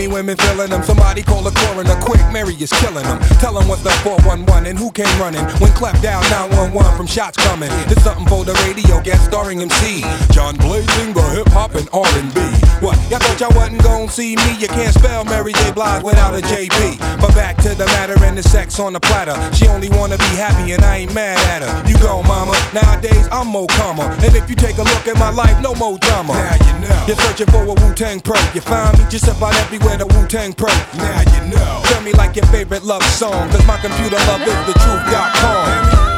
women feeling them. Somebody call the coroner quick, Mary is killing them. Tell them what's the 411 and who came running when clapped down 911 from shots coming. There's something for the radio, guest starring MC John Blazing, the hip hop and R&B. What, y'all thought y'all wasn't gon' see me? You can't spell Mary J. Blige without a JB. But back to the matter and the sex on the platter. She only wanna be happy and I ain't mad at her. You go, mama. Nowadays I'm more calmer, and if you take a look at my life, no more drama. Now you know. You're searching for a Wu-Tang pro. You find me just about everywhere the Wu-Tang pro. Now you know. Tell me like your favorite love song, cause my computer love is the truth.com.